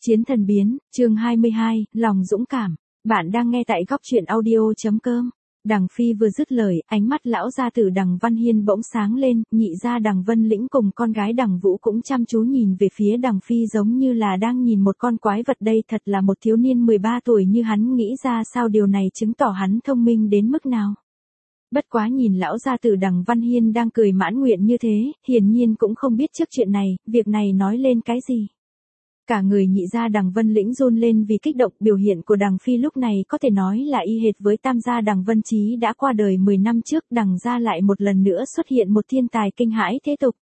Chiến thần biến, chương 22, lòng dũng cảm. Bạn đang nghe tại góc truyện audio.com. Đằng Phi vừa dứt lời, ánh mắt lão gia tử Đằng Văn Hiên bỗng sáng lên, nhị gia Đằng Vân Lĩnh cùng con gái Đằng Vũ cũng chăm chú nhìn về phía Đằng Phi giống như là đang nhìn một con quái vật. Đây thật là một thiếu niên 13 tuổi như hắn, nghĩ ra sao điều này chứng tỏ hắn thông minh đến mức nào. Bất quá nhìn lão gia tử Đằng Văn Hiên đang cười mãn nguyện như thế, hiển nhiên cũng không biết trước chuyện này, việc này nói lên cái gì. Cả người nhị gia Đằng Vân Lĩnh run lên vì kích động. Biểu hiện của Đằng Phi lúc này có thể nói là y hệt với tam gia Đằng Vân Chí đã qua đời 10 năm trước. Đằng gia lại một lần nữa xuất hiện một thiên tài kinh hãi thế tục.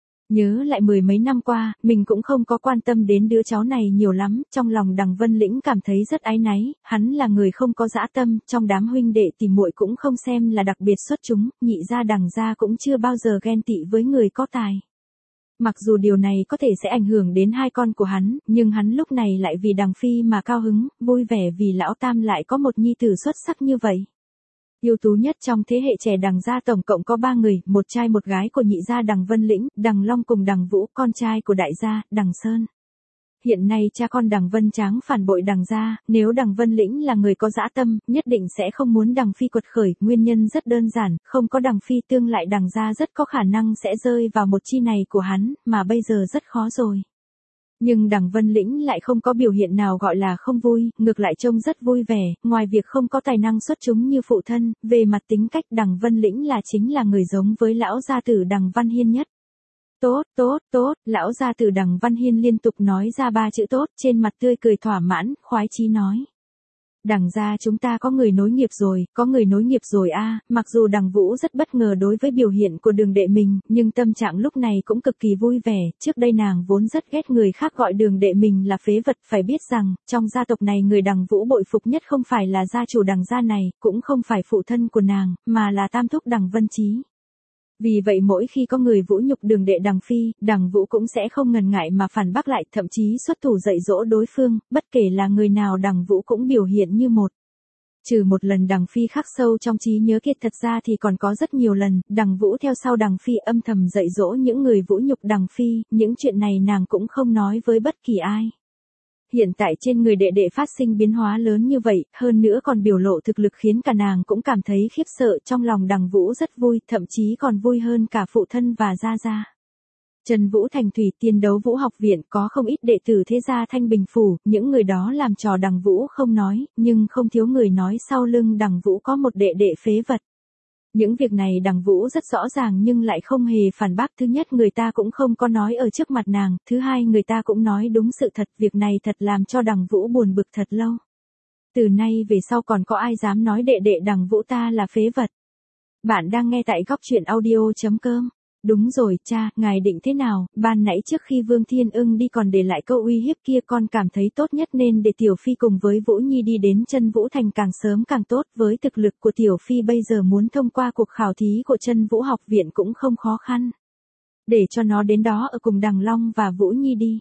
Nhớ lại 10 mấy năm qua, mình cũng không có quan tâm đến đứa cháu này nhiều lắm. Trong lòng Đằng Vân Lĩnh cảm thấy rất áy náy. Hắn là người không có dã tâm, trong đám huynh đệ tìm muội cũng không xem là đặc biệt xuất chúng. Nhị gia Đằng gia cũng chưa bao giờ ghen tị với người có tài. Mặc dù điều này có thể sẽ ảnh hưởng đến hai con của hắn, nhưng hắn lúc này lại vì Đằng Phi mà cao hứng, vui vẻ vì lão tam lại có một nhi tử xuất sắc như vậy. Ưu tú nhất trong thế hệ trẻ Đằng gia tổng cộng có 3 người, một trai một gái của nhị gia Đằng Vân Lĩnh, Đằng Long cùng Đằng Vũ, con trai của đại gia, Đằng Sơn. Hiện nay cha con Đằng Vân Tráng phản bội Đằng gia, nếu Đằng Vân Lĩnh là người có dã tâm, nhất định sẽ không muốn Đằng Phi quật khởi, nguyên nhân rất đơn giản, không có Đằng Phi tương lại Đằng gia rất có khả năng sẽ rơi vào một chi này của hắn, mà bây giờ rất khó rồi. Nhưng Đằng Vân Lĩnh lại không có biểu hiện nào gọi là không vui, ngược lại trông rất vui vẻ, ngoài việc không có tài năng xuất chúng như phụ thân, về mặt tính cách Đằng Vân Lĩnh chính là người giống với lão gia tử Đằng Văn Hiên nhất. Tốt, tốt, tốt, lão gia tử Đằng Văn Hiên liên tục nói ra 3 chữ tốt, trên mặt tươi cười thỏa mãn, khoái chí nói. Đằng gia chúng ta có người nối nghiệp rồi, có người nối nghiệp rồi a. Mặc dù Đằng Vũ rất bất ngờ đối với biểu hiện của Đường đệ mình, nhưng tâm trạng lúc này cũng cực kỳ vui vẻ. Trước đây nàng vốn rất ghét người khác gọi Đường đệ mình là phế vật, phải biết rằng, trong gia tộc này người Đằng Vũ bội phục nhất không phải là gia chủ Đằng gia này, cũng không phải phụ thân của nàng, mà là tam thúc Đằng Vân Chí. Vì vậy mỗi khi có người vũ nhục Đường đệ Đằng Phi, Đằng Vũ cũng sẽ không ngần ngại mà phản bác lại, thậm chí xuất thủ dạy dỗ đối phương, bất kể là người nào Đằng Vũ cũng biểu hiện như một. Trừ một lần Đằng Phi khắc sâu trong trí nhớ kia, thật ra thì còn có rất nhiều lần, Đằng Vũ theo sau Đằng Phi âm thầm dạy dỗ những người vũ nhục Đằng Phi, những chuyện này nàng cũng không nói với bất kỳ ai. Hiện tại trên người đệ đệ phát sinh biến hóa lớn như vậy, hơn nữa còn biểu lộ thực lực khiến cả nàng cũng cảm thấy khiếp sợ. Trong lòng Đằng Vũ rất vui, thậm chí còn vui hơn cả phụ thân và gia gia. Trần Vũ Thành Thủy Tiên Đấu Vũ Học Viện có không ít đệ tử thế gia Thanh Bình Phủ, những người đó làm trò Đằng Vũ không nói, nhưng không thiếu người nói sau lưng Đằng Vũ có một đệ đệ phế vật. Những việc này Đằng Vũ rất rõ ràng nhưng lại không hề phản bác. Thứ nhất, người ta cũng không có nói ở trước mặt nàng, thứ hai, người ta cũng nói đúng sự thật. Việc này thật làm cho Đằng Vũ buồn bực thật lâu. Từ nay về sau còn có ai dám nói đệ đệ Đằng Vũ ta là phế vật. Bạn đang nghe tại góc truyện audio.com. Đúng rồi, cha, ngài định thế nào? Ban nãy trước khi Vương Thiên Ưng đi còn để lại câu uy hiếp kia, con cảm thấy tốt nhất nên để Tiểu Phi cùng với Vũ Nhi đi đến Chân Vũ Thành càng sớm càng tốt. Với thực lực của Tiểu Phi bây giờ muốn thông qua cuộc khảo thí của Chân Vũ Học Viện cũng không khó khăn. Để cho nó đến đó ở cùng Đằng Long và Vũ Nhi đi.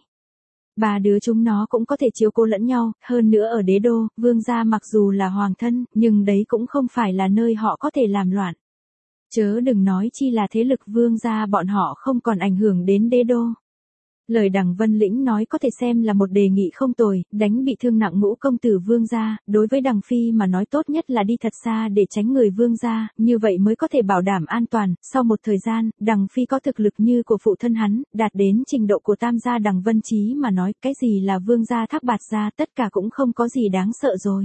3 đứa chúng nó cũng có thể chiếu cố lẫn nhau, hơn nữa ở Đế Đô, Vương gia mặc dù là hoàng thân, nhưng đấy cũng không phải là nơi họ có thể làm loạn. Chớ đừng nói chi là thế lực Vương gia bọn họ không còn ảnh hưởng đến Đế Đô. Lời Đằng Vân Lĩnh nói có thể xem là một đề nghị không tồi, đánh bị thương nặng ngũ công tử Vương gia, đối với Đằng Phi mà nói tốt nhất là đi thật xa để tránh người Vương gia, như vậy mới có thể bảo đảm an toàn. Sau một thời gian, Đằng Phi có thực lực như của phụ thân hắn, đạt đến trình độ của tam gia Đằng Vân Chí mà nói, cái gì là Vương gia Thác Bạt gia, tất cả cũng không có gì đáng sợ rồi.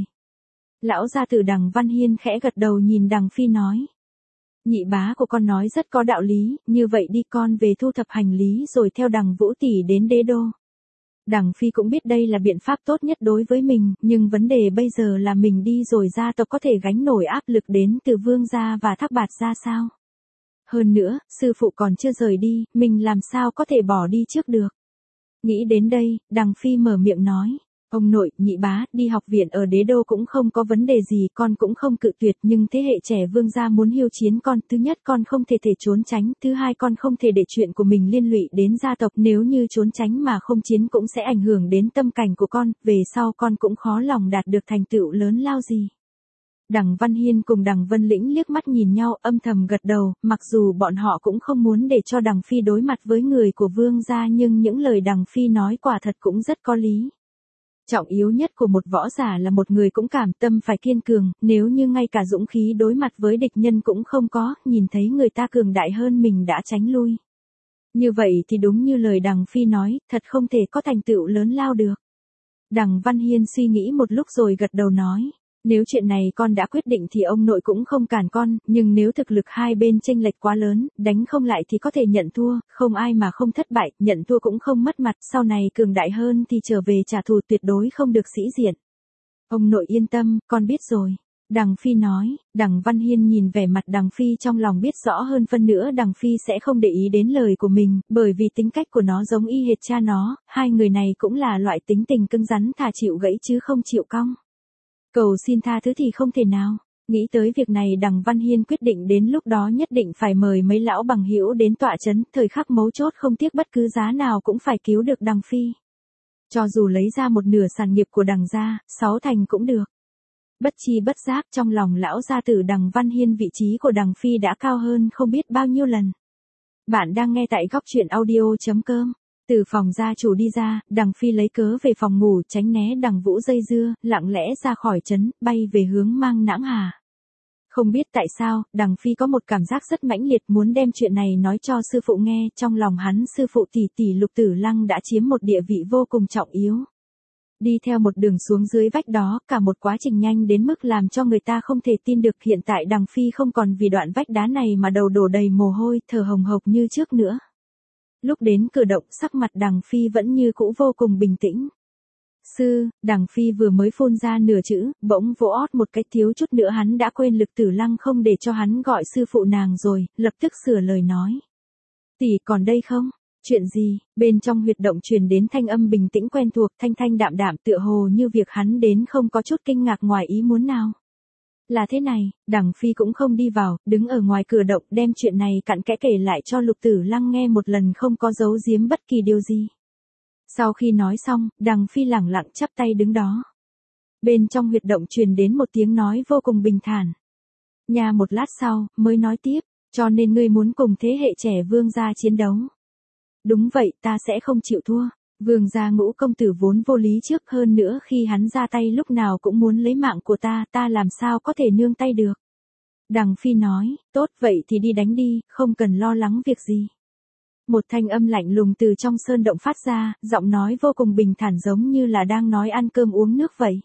Lão gia tử Đằng Văn Hiên khẽ gật đầu nhìn Đằng Phi nói. Nhị bá của con nói rất có đạo lý, như vậy đi con về thu thập hành lý rồi theo Đằng Vũ tỷ đến Đế Đô. Đằng Phi cũng biết đây là biện pháp tốt nhất đối với mình, nhưng vấn đề bây giờ là mình đi rồi gia tộc có thể gánh nổi áp lực đến từ Vương gia và Thác Bạt gia sao? Hơn nữa, sư phụ còn chưa rời đi, mình làm sao có thể bỏ đi trước được? Nghĩ đến đây, Đằng Phi mở miệng nói. Ông nội, nhị bá, đi học viện ở Đế Đô cũng không có vấn đề gì, con cũng không cự tuyệt, nhưng thế hệ trẻ Vương gia muốn hiêu chiến con, thứ nhất con không thể trốn tránh, thứ hai con không thể để chuyện của mình liên lụy đến gia tộc, nếu như trốn tránh mà không chiến cũng sẽ ảnh hưởng đến tâm cảnh của con, về sau con cũng khó lòng đạt được thành tựu lớn lao gì. Đằng Văn Hiên cùng Đằng Vân Lĩnh liếc mắt nhìn nhau, âm thầm gật đầu, mặc dù bọn họ cũng không muốn để cho Đằng Phi đối mặt với người của Vương gia, nhưng những lời Đằng Phi nói quả thật cũng rất có lý. Trọng yếu nhất của một võ giả là một người cũng cảm tâm phải kiên cường, nếu như ngay cả dũng khí đối mặt với địch nhân cũng không có, nhìn thấy người ta cường đại hơn mình đã tránh lui. Như vậy thì đúng như lời Đằng Phi nói, thật không thể có thành tựu lớn lao được. Đằng Văn Hiên suy nghĩ một lúc rồi gật đầu nói. Nếu chuyện này con đã quyết định thì ông nội cũng không cản con, nhưng nếu thực lực hai bên chênh lệch quá lớn, đánh không lại thì có thể nhận thua, không ai mà không thất bại, nhận thua cũng không mất mặt, sau này cường đại hơn thì trở về trả thù tuyệt đối không được sĩ diện. Ông nội yên tâm, con biết rồi. Đằng Phi nói. Đằng Văn Hiên nhìn vẻ mặt Đằng Phi trong lòng biết rõ hơn phân nữa Đằng Phi sẽ không để ý đến lời của mình, bởi vì tính cách của nó giống y hệt cha nó, hai người này cũng là loại tính tình cứng rắn thà chịu gãy chứ không chịu cong. Cầu xin tha thứ thì không thể nào. Nghĩ tới việc này Đằng Văn Hiên quyết định đến lúc đó nhất định phải mời mấy lão bằng hữu đến tọa chấn, thời khắc mấu chốt không tiếc bất cứ giá nào cũng phải cứu được Đằng Phi. Cho dù lấy ra một nửa sản nghiệp của Đằng gia, 6 thành cũng được. Bất chi bất giác trong lòng lão gia tử Đằng Văn Hiên vị trí của Đằng Phi đã cao hơn không biết bao nhiêu lần. Bạn đang nghe tại góc truyện audio.com. Từ phòng gia chủ đi ra, Đằng Phi lấy cớ về phòng ngủ tránh né Đằng Vũ dây dưa, lặng lẽ ra khỏi trấn, bay về hướng Mang Nãng Hà. Không biết tại sao, Đằng Phi có một cảm giác rất mãnh liệt muốn đem chuyện này nói cho sư phụ nghe, trong lòng hắn sư phụ tỷ tỷ Lục Tử Lăng đã chiếm một địa vị vô cùng trọng yếu. Đi theo một đường xuống dưới vách đó, cả một quá trình nhanh đến mức làm cho người ta không thể tin được hiện tại Đằng Phi không còn vì đoạn vách đá này mà đầu đổ đầy mồ hôi, thở hồng hộc như trước nữa. Lúc đến cửa động sắc mặt Đằng Phi vẫn như cũ vô cùng bình tĩnh. Sư, Đằng Phi vừa mới phun ra nửa chữ, bỗng vỗ ót một cái thiếu chút nữa hắn đã quên Lực Tử Lăng không để cho hắn gọi sư phụ nàng rồi, lập tức sửa lời nói. Tỷ còn đây không? Chuyện gì? Bên trong huyệt động truyền đến thanh âm bình tĩnh quen thuộc, thanh thanh đạm đạm tựa hồ như việc hắn đến không có chút kinh ngạc ngoài ý muốn nào. Là thế này, Đằng Phi cũng không đi vào, đứng ở ngoài cửa động đem chuyện này cặn kẽ kể lại cho Lục Tử Lăng nghe một lần không có giấu giếm bất kỳ điều gì. Sau khi nói xong, Đằng Phi lẳng lặng chắp tay đứng đó. Bên trong huyệt động truyền đến một tiếng nói vô cùng bình thản. Nhà một lát sau, mới nói tiếp, cho nên ngươi muốn cùng thế hệ trẻ Vương gia chiến đấu. Đúng vậy, ta sẽ không chịu thua. Vương gia Ngũ công tử vốn vô lý trước, hơn nữa khi hắn ra tay lúc nào cũng muốn lấy mạng của ta làm sao có thể nương tay được. Đằng Phi nói, tốt vậy thì đi đánh đi, không cần lo lắng việc gì. Một thanh âm lạnh lùng từ trong sơn động phát ra, giọng nói vô cùng bình thản giống như là đang nói ăn cơm uống nước vậy.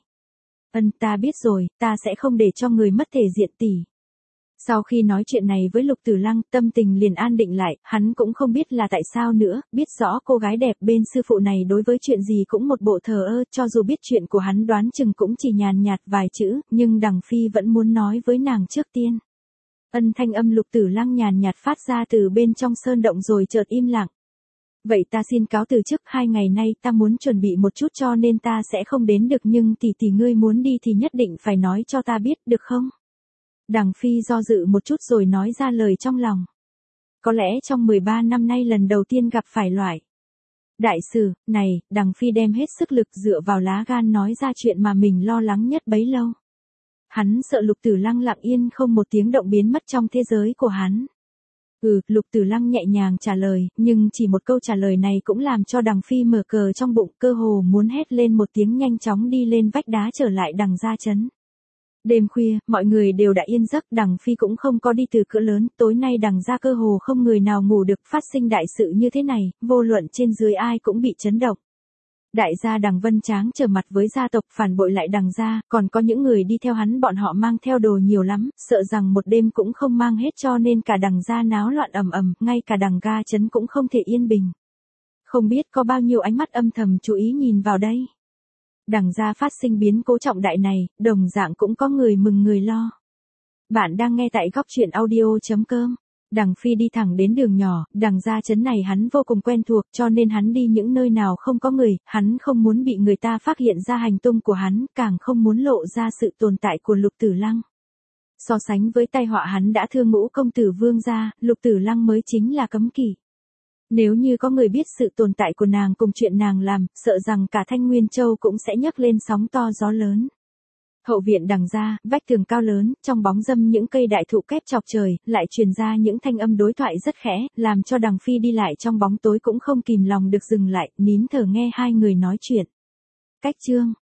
Ta biết rồi, ta sẽ không để cho người mất thể diện tỷ. Sau khi nói chuyện này với Lục Tử Lăng, tâm tình liền an định lại, hắn cũng không biết là tại sao nữa, biết rõ cô gái đẹp bên sư phụ này đối với chuyện gì cũng một bộ thờ ơ, cho dù biết chuyện của hắn đoán chừng cũng chỉ nhàn nhạt vài chữ, nhưng Đằng Phi vẫn muốn nói với nàng trước tiên. Thanh âm Lục Tử Lăng nhàn nhạt phát ra từ bên trong sơn động rồi chợt im lặng. Vậy ta xin cáo từ trước, 2 ngày nay ta muốn chuẩn bị một chút cho nên ta sẽ không đến được, nhưng tỷ ngươi muốn đi thì nhất định phải nói cho ta biết, được không? Đằng Phi do dự một chút rồi nói ra lời trong lòng. Có lẽ trong 13 năm nay lần đầu tiên gặp phải loại đại sự này, Đằng Phi đem hết sức lực dựa vào lá gan nói ra chuyện mà mình lo lắng nhất bấy lâu. Hắn sợ Lục Tử Lăng lặng yên không một tiếng động biến mất trong thế giới của hắn. Lục Tử Lăng nhẹ nhàng trả lời, nhưng chỉ một câu trả lời này cũng làm cho Đằng Phi mở cờ trong bụng, cơ hồ muốn hét lên một tiếng nhanh chóng đi lên vách đá trở lại Đằng gia trấn. Đêm khuya, mọi người đều đã yên giấc, Đằng Phi cũng không có đi từ cửa lớn, tối nay Đằng gia cơ hồ không người nào ngủ được, phát sinh đại sự như thế này, vô luận trên dưới ai cũng bị chấn động. Đại gia Đằng Vân Tráng trở mặt với gia tộc phản bội lại Đằng gia, còn có những người đi theo hắn, bọn họ mang theo đồ nhiều lắm, sợ rằng một đêm cũng không mang hết cho nên cả Đằng gia náo loạn ầm ầm, ngay cả Đằng ga trấn cũng không thể yên bình. Không biết có bao nhiêu ánh mắt âm thầm chú ý nhìn vào đây. Đằng gia phát sinh biến cố trọng đại này, đồng dạng cũng có người mừng người lo. Bạn đang nghe tại góc truyện audio.com. Đằng Phi đi thẳng đến đường nhỏ, Đằng gia trấn này hắn vô cùng quen thuộc, cho nên hắn đi những nơi nào không có người, hắn không muốn bị người ta phát hiện ra hành tung của hắn, càng không muốn lộ ra sự tồn tại của Lục Tử Lăng. So sánh với tai họa hắn đã thương Ngũ công tử Vương gia, Lục Tử Lăng mới chính là cấm kỵ. Nếu như có người biết sự tồn tại của nàng cùng chuyện nàng làm, sợ rằng cả Thanh Nguyên Châu cũng sẽ nhấc lên sóng to gió lớn. Hậu viện Đằng gia, vách tường cao lớn, trong bóng râm những cây đại thụ kép chọc trời, lại truyền ra những thanh âm đối thoại rất khẽ, làm cho Đằng Phi đi lại trong bóng tối cũng không kìm lòng được dừng lại, nín thở nghe hai người nói chuyện. Cách chương